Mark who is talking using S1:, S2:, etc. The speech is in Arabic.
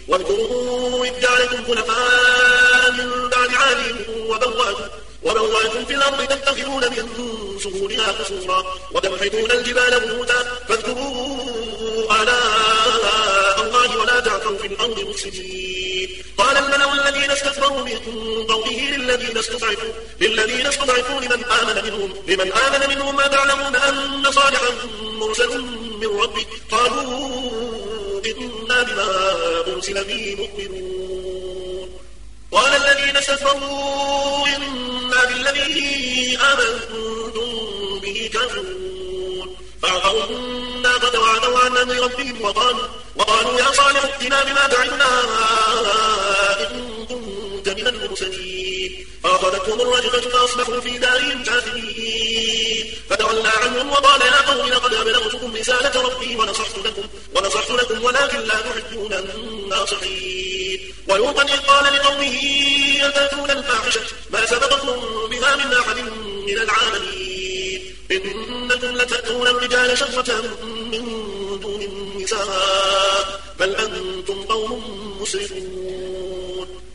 S1: واذكروا إذ جعلكم خلفاء من بعد عاد وبوأكم في الأرض تتخذون من سهولها قصورا وتنحتون الجبال بيوتا فاذكروا آلاء الله ولا تعثوا في الأرض مفسدين. قال الملأ الذين استكبروا من قومه للذين استضعفوا لمن آمن منهم ما تعلمون أن صالحا مرسل من ربه قالوا إنا بما أرسل به مؤمنون. قال الذين استكبروا إنا بالذي آمنتم به كافرون فعقروا الناقة وعتوا عن أمر ربهم وقالوا يا صالح ائتنا بما تعدنا إن كنت من المرسلين. فأخذتهم الرجفة فأصبحوا في دارهم جاثمين فتولى عنهم وقال يا قوم لقد أبلغتكم رسالة ربي ونصحت لكم ولكن لا تحبون الناصحين. ولوطا إذ قال لقومه أتأتون الفاحشة ما سبقكم بها من أحد من العالمين إنكم لتأتون الرجال شهوة من دون النساء بل أنتم قوم مسرفون.